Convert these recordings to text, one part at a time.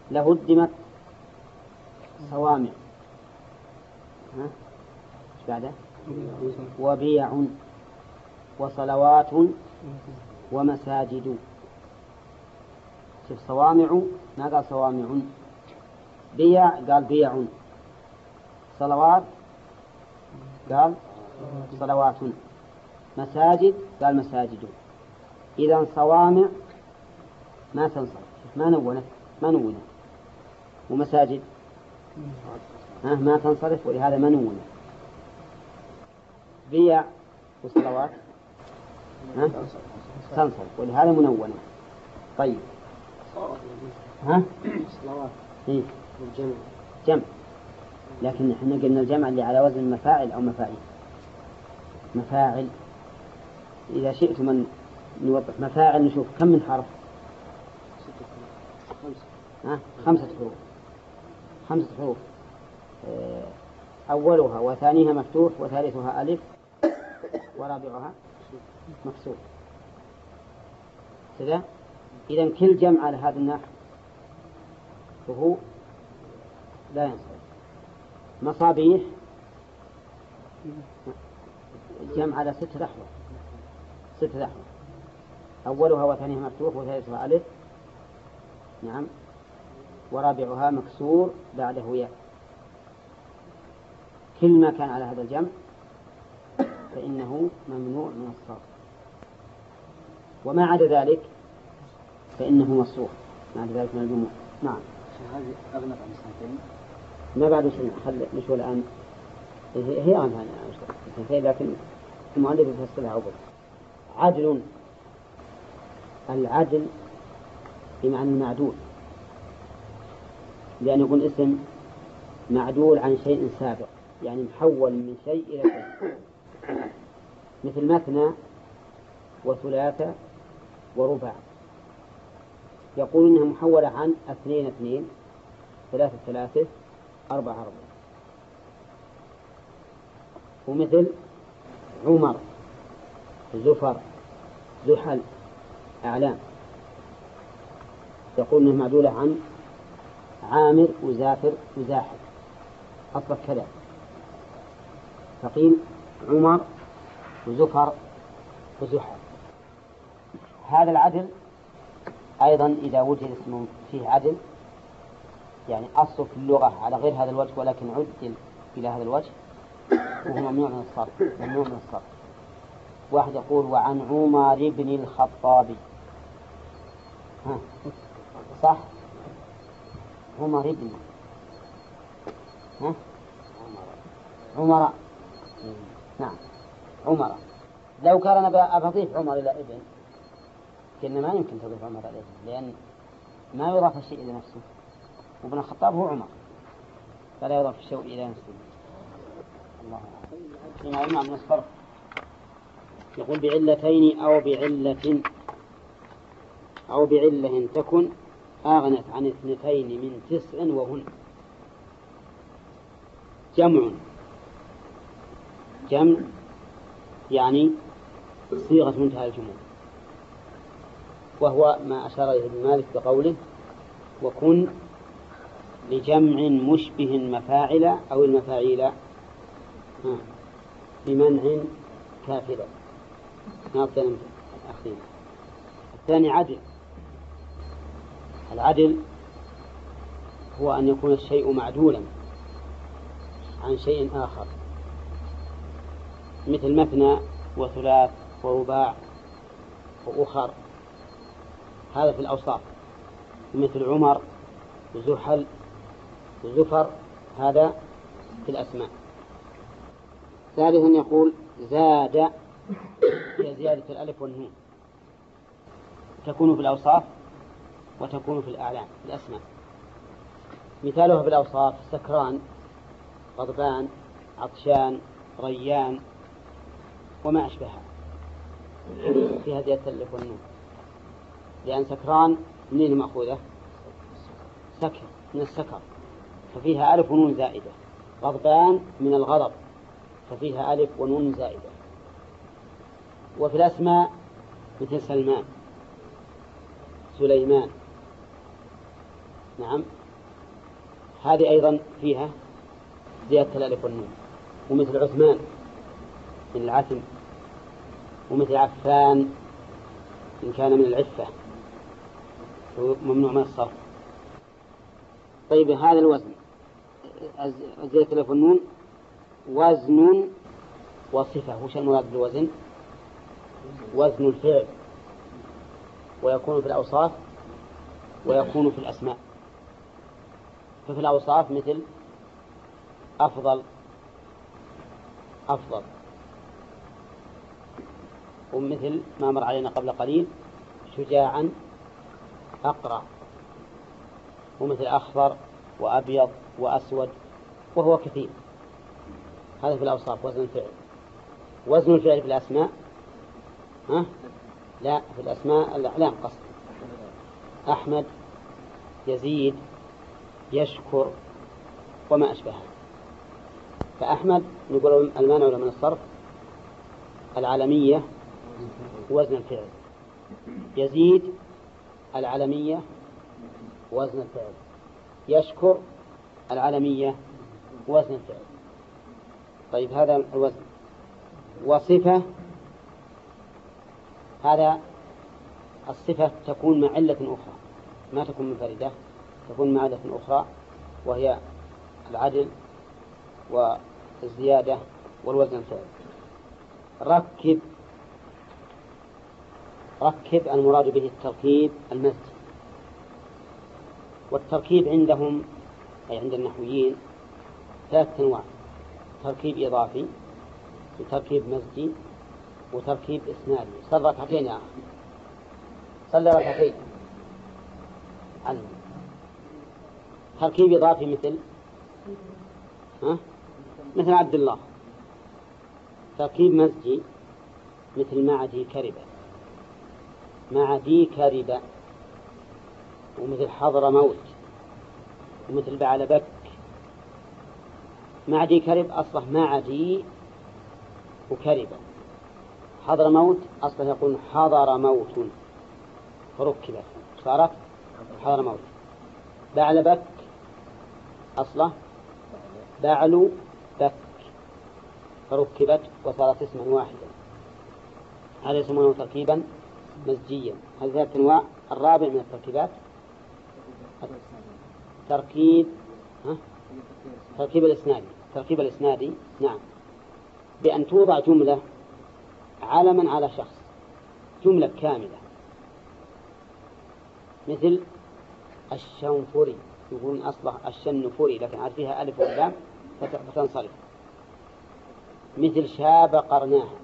لهدمت صوامع. ها؟ إيش بعده؟ وبيع وصلوات ومساجد. شوف صوامع ما قال صوامع، بيع قال بيع، صلوات قال صلوات، مساجد قال مساجد. إذا صوامع ما تنصرف، ما نونت، ومساجد ما تنصرف، ولهذا ما نونت. بيع وصلوات تنصرف، ولهذا منونة. طيب صلوات إيه؟ الجمع جمع، لكن احنا قلنا الجمع اللي على وزن مفاعل أو مفاعيل. مفاعل إذا شئتم أن نوضح مفاعل نشوف كم من حرف. 5 حروف. 5 حروف، أولها وثانيها مفتوح وثالثها ألف ورابعها مكسور كذا. إذن كل جمع على هذا النحو فهو لا ينصرف. مصابيح جمع على 6 أحرف، 6 أحرف، أولها وثانيها مفتوح وثالثها ألف، نعم، ورابعها مكسور بعده ياء. كل ما كان على هذا الجمع فإنه ممنوع من الصرف، وما عدا ذلك فإنه مصروف، ما عدا ذلك من الجموع. نعم. هذه أغنى عن سنتين. ما بعد شيء، خل نشوف الآن. هي أغنى عن سنتين، لكن المؤلف يفصلها أول. عدل، العدل بمعنى المعدول، لأن يكون اسم معدول عن شيء سابق، يعني محول من شيء إلى شيء، مثل مثنى وثلاثة ورباع، يقول إنها محولة عن 2 2 3 3 4 4. ومثل عمر زفر زحل أعلام، يقول إنها معدولة عن عامر وزافر وزاحل، أصبح كذا، فقيل عمر وزفر وزحل. هذا العدل أيضا إذا وجد اسم فيه عدل، يعني أصل في اللغة على غير هذا الوجه ولكن عدل إلى هذا الوجه، وهو ممنوع من الصرف. ممنوع من الصرف. واحد يقول وعن عمر بن الخطاب، صح؟ عمر بن عمر، نعم عمر. لو كان أنا أضيف عمر إلى ابن كنا ما يمكن تضيف عمر إلى ابن، لأن ما يضاف الشيء إلى نفسه، وابن الخطاب هو عمر، فلا يضاف الشيء إلى نفسه. الله فيما يمنع من الصرف. يقول بعلتين أو بعلة تكن أغنت عن 2 من 9 وهن. جمع يعني صيغة منتهى الجموع، وهو ما أشار إليه ابن مالك بقوله وكن لجمع مشبه مفاعل أو المفاعيل بمنع كافرة. ناطن أخير. الثاني عدل. العدل هو أن يكون الشيء معدولا عن شيء آخر، مثل مثنى وثلاث ورباع وأخر، هذا في الأوصاف. مثل عمر وزحل وزفر، هذا في الأسماء. ثالثا يقول زاد، هي زيادة الألف والنون، تكون في الأوصاف وتكون في الأعلام في الأسماء. مثالها في الأوصاف سكران غضبان عطشان ريان وما أشبهها، فيها زيادة الألف والنون، لأن سكران منين مأخوذة؟ سكر، من السكر، ففيها ألف ونون زائدة. غضبان من الغضب، ففيها ألف ونون زائدة. وفي الأسماء مثل سلمان سليمان نعم، هذه أيضا فيها زيادة الألف والنون. ومثل عثمان من العتم، ومثل عفان إن كان من العفة ممنوع من الصرف. طيب هذا الوزن زيادة الألف والنون وزن وصفة. وش المراد بالوزن؟ وزن الفعل، ويكون في الأوصاف ويكون في الأسماء. ففي الأوصاف مثل أفضل، أفضل، ومثل ما مر علينا قبل قليل شجاعا، أقرأ، ومثل أخضر وأبيض وأسود، وهو كثير. هذا في الأوصاف وزن الفعل. وزن الفعل في الأسماء لا، في الأسماء لا قصد أحمد، يزيد، يشكر، وما أشبهه. فأحمد نقول المانع من الصرف العالمية وزن الفعل، يزيد العالمية وزن الفعل، يشكر العالمية وزن الفعل. طيب هذا الوزن. وصفة، هذا الصفة تكون مع علة أخرى، ما تكون منفردة، تكون مع علة أخرى، وهي العدل والزيادة والوزن الفعل. ركب، ركب المراد به التركيب المزجي. والتركيب عندهم أي عند النحويين 3 أنواع: تركيب إضافي، وتركيب مزجي، وتركيب إسنادي. صلى ركعتين يا أخي، صلى ركعتين. تركيب إضافي مثل عبد الله. تركيب مزجي مثل معدي كربة، معدي كربة، ومثل حضر موت، ومثل بعلبك. معدي كرب أصله معدي وكربة. حضر موت أصله يقول حضر موت فركبت صارت حضر موت. بعلبك أصله بعل بك فركبت وصارت اسما واحدا. هذا يسمونه تركيبا مزجيا. هذه 3 أنواع. الرابع من التركيبات تركيب الإسنادي. تركيب الإسنادي نعم، بأن توضع جملة علما على شخص، جملة كاملة، مثل الشنفري، يقولون أصله الشنفري لكن عاد فيها ألف واللام فتنصرف. مثل شاب قرناها.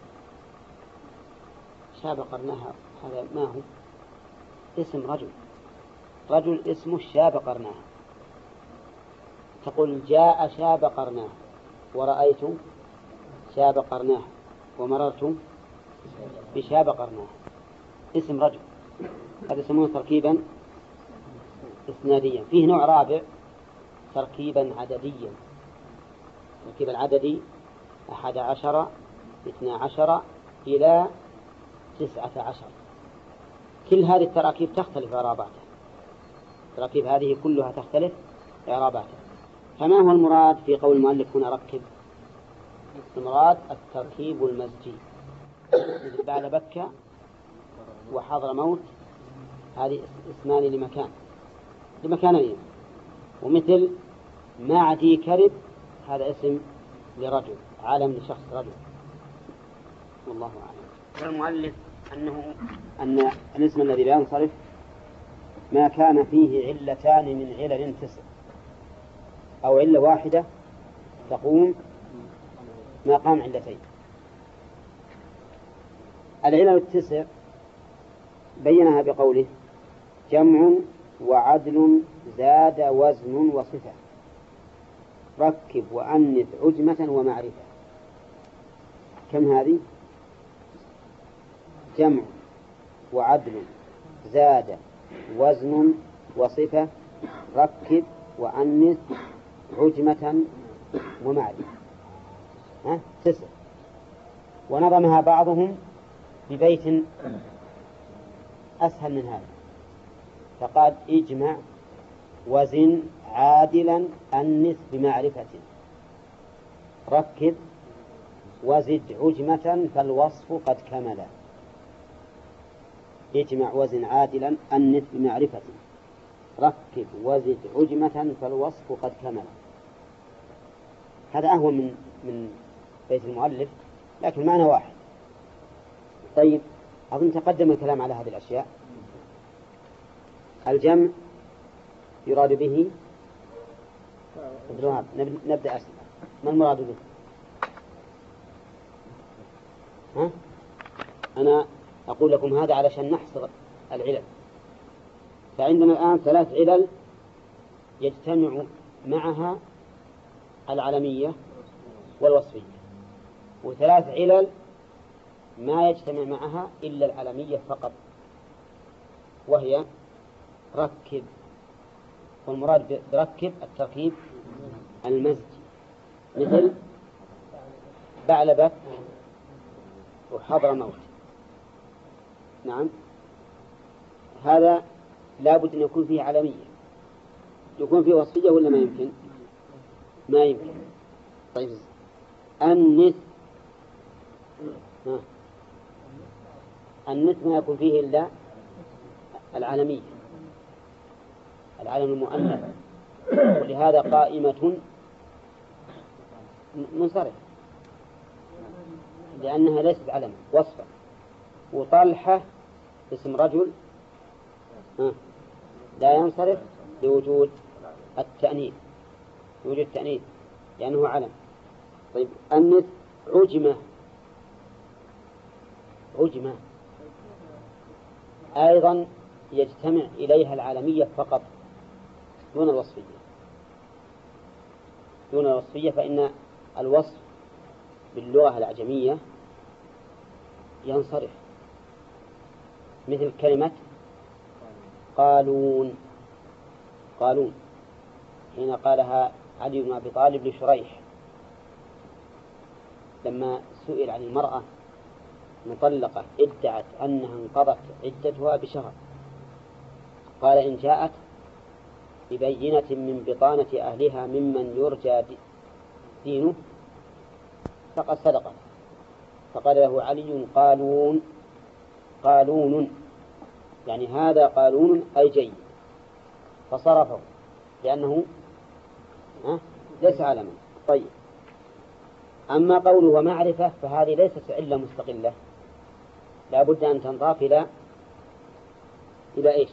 شاب قرناها هذا ما هو؟ اسم رجل، رجل اسمه شاب قرناها. تقول جاء شاب قرناها، ورأيت شاب قرناها، ومررت بشاب قرناها. اسم رجل. هذا يسمونه تركيبا إسناديا. فيه نوع رابع تركيبا عدديا. تركيب العددي 11 12 إلى 19. كل هذه التراكيب تختلف إعراباتها. التراكيب هذه كلها تختلف إعراباتها. فما هو المراد في قول المؤلف هنا ركب؟ المراد التركيب المزجي، مثل بعد بكة وحضر موت، هذه اسمان لمكانين. ومثل معدي كرب، هذا اسم لرجل، عالم لشخص رجل. والله أعلم. والمؤلف أن الاسم الذي لا ينصرف ما كان فيه علتان من علل 9، أو علة واحدة تقوم مقام علتين. العلل 9 بينها بقوله جمع وعدل زاد وزن وصفة، ركب وأنث عجمة ومعرفة. كم هذه؟ جمع وعدل زاد وزن وصفة، ركب وأنث عجمة ومعرفة. 9. ونظمها بعضهم ببيت أسهل من هذا، فقال اجمع وزن عادلا أنث بمعرفة ركب وزد عجمة فالوصف قد كمل. اجمع وزن عادلا أنث بمعرفة ركب وزد عجمة فالوصف قد كمل. هذا أهون من بيت المؤلف لكن معنى واحد. طيب أظن تقدم الكلام على هذه الأشياء. الجمع يراد به نبدأ أسئلة. ما المراد به؟ ها؟ أنا أقول لكم هذا علشان نحصر العلل. فعندنا الآن 3 علل يجتمع معها العلمية والوصفية، و3 علل ما يجتمع معها إلا العلمية فقط، وهي ركب. والمراد بركب التركيب المزج، مثل بعلبك وحضرموت. نعم، هذا لا بد أن يكون فيه علمية. يكون فيه وصفية ولا ما يمكن؟ ما يمكن. طيب النث ما يكون فيه إلا العلمية، العلم المؤنث، ولهذا قائمة منصرفة لأنها ليست علما وصفا. وطلحة اسم رجل لا ينصرف لوجود التأنيث، لوجود التأنيث لأنه علم. طيب النث عجمة أيضا يجتمع إليها العالمية فقط دون الوصفية، فإن الوصف باللغة الأعجمية ينصرف، مثل كلمة قالون حين قالها علي بن أبي طالب لشريح لما سئل عن المرأة مطلقة ادعت أنها انقضت عدتها بشهر، قال إن جاءت ببينة من بطانة أهلها ممن يرجى دينه فقد صدقت. فقال له علي قالون يعني هذا قالون أي جيد، فصرفه لأنه ليس علما. طيب أما قوله ومعرفة فهذه ليست علة مستقلة، لا بد أن تنضاف إلى إيش؟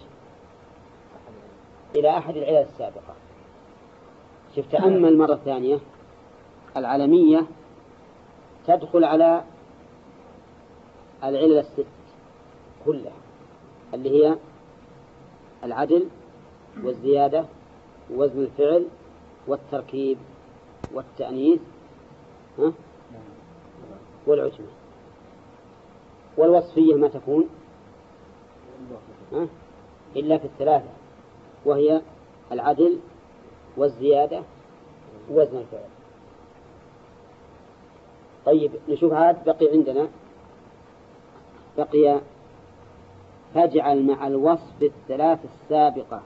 إلى أحد العلل السابقة. شفت تأمل مرة ثانية، العلمية تدخل على العلل الست كلها اللي هي العدل والزيادة ووزن الفعل والتركيب والتأنيث والعجمة. والوصفية ما تكون إلا في الثلاثة، وهي العدل والزيادة ووزن الفعل. طيب نشوف عاد بقي عندنا فاجعل مع الوصف الثلاث السابقة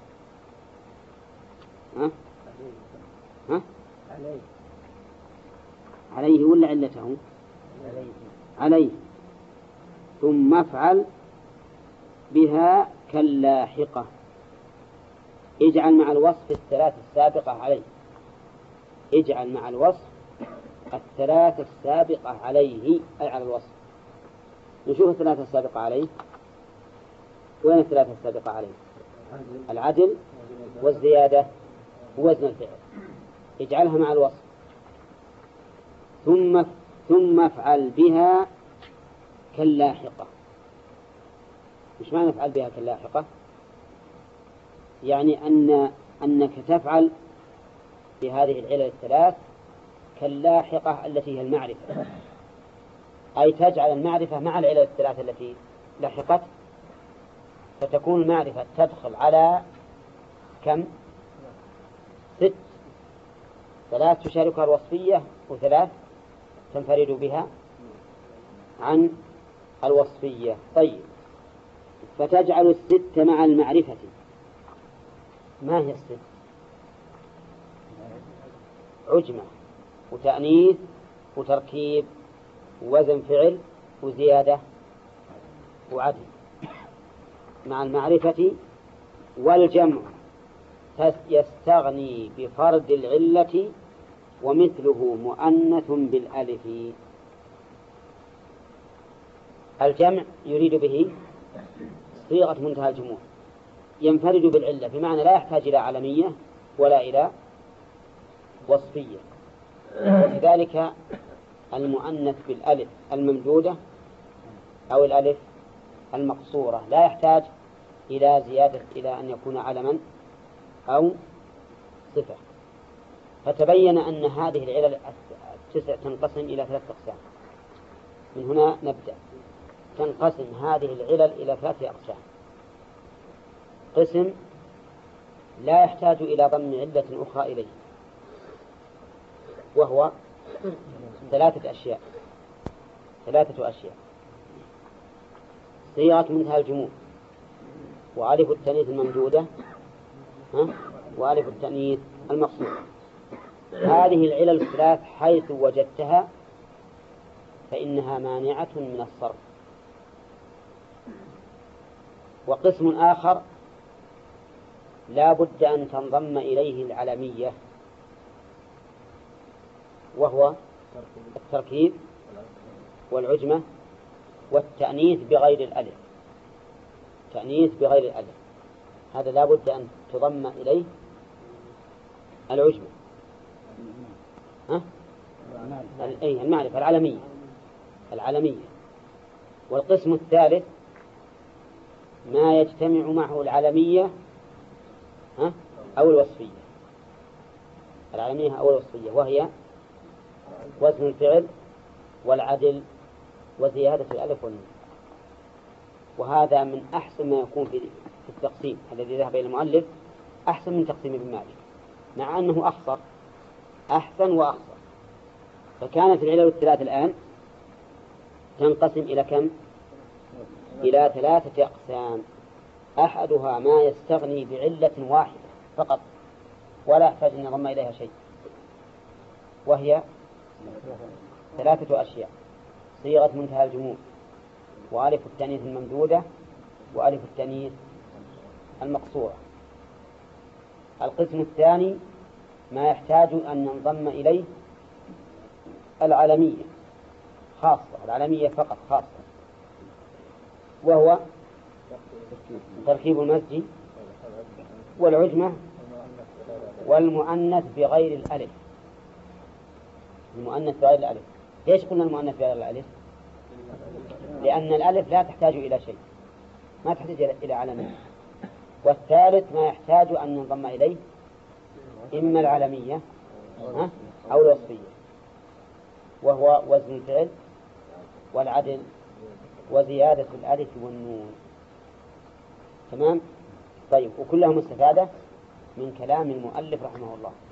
عليه ولا علته؟ عليه. ثم افعل بها كاللاحقة. اجعل مع الوصف الثلاث السابقة عليه، اجعل مع الوصف الثلاث السابقة عليه أي على الوصف. نشوف الثلاثة السابقة عليه. وين الثلاثة السابقة عليه؟ العدل والزيادة ووزن الفعل. اجعلها مع الوصف. ثم افعل بها كاللاحقة. مش معنى افعل بها كاللاحقة؟ يعني أنك تفعل بهذه العلل الثلاث كاللاحقة التي هي المعرفة، أي تجعل المعرفة مع العلل الثلاث التي لاحقت، فتكون المعرفة تدخل على كم؟ 6. 3 تشاركها الوصفية و3 تنفرد بها عن الوصفية. طيب فتجعل 6 مع المعرفة ما هي الست؟ عجمة وتأنيث وتركيب ووزن فعل وزيادة وعدل مع المعرفة والجمع يستغني بفرد العلة ومثله مؤنث بالألف. الجمع يريد به صيغة منتهى الجموع، ينفرد بالعلة بمعنى لا يحتاج إلى علمية ولا إلى وصفية. وكذلك المؤنث بالألف الممدودة أو الألف المقصورة لا يحتاج إلى زيادة إلى أن يكون علما أو صفة. فتبين أن هذه العلل التسع تنقسم إلى 3 أقسام. من هنا نبدأ. تنقسم هذه العلل إلى 3 أقسام. قسم لا يحتاج إلى ضم علة أخرى إليه، وهو 3 أشياء. صيغة منتهى الجموع، وألف التأنيث الممدودة، وألف التأنيث المقصود. هذه العلل ال3 حيث وجدتها فإنها مانعة من الصرف. وقسم آخر لا بد أن تنضم إليه العلمية، وهو التركيب والعجمة والتأنيث بغير الألف. هذا لا بد أن تضم إليه العجمة، المعرفة العلمية. والقسم الثالث ما يجتمع معه العلمية أو الوصفية. وهي وزن الفعل والعدل وزيادة الألف والنون. وهذا من أحسن ما يكون في التقسيم الذي ذهب إلى المؤلف، أحسن من تقسيم ابن مالك، مع أنه أحسن وأخصر. فكانت العلل ال3 الآن تنقسم إلى كم؟ إلى 3 أقسام. أحدها ما يستغني بعلة واحدة فقط ولا يحتاج أن يضم إليها شيء، وهي 3 أشياء: صيغة منتهى الجموع، وألف التأنيث الممدودة، وألف التأنيث المقصورة. القسم الثاني ما يحتاج أن ننضم إليه العلمية فقط خاصة، وهو تركيب المزج والعجمة والمؤنث بغير الألف. ليش قلنا المؤنث بغير الألف؟ لأن الألف لا تحتاج إلى شيء، ما تحتاج إلى علمية. والثالث ما يحتاج أن ننضم إليه إما العلمية أو الوصفية، وهو وزن الفعل والعدل وزيادة الألف والنون. تمام؟ طيب، وكلها مستفادة من كلام المؤلف رحمه الله.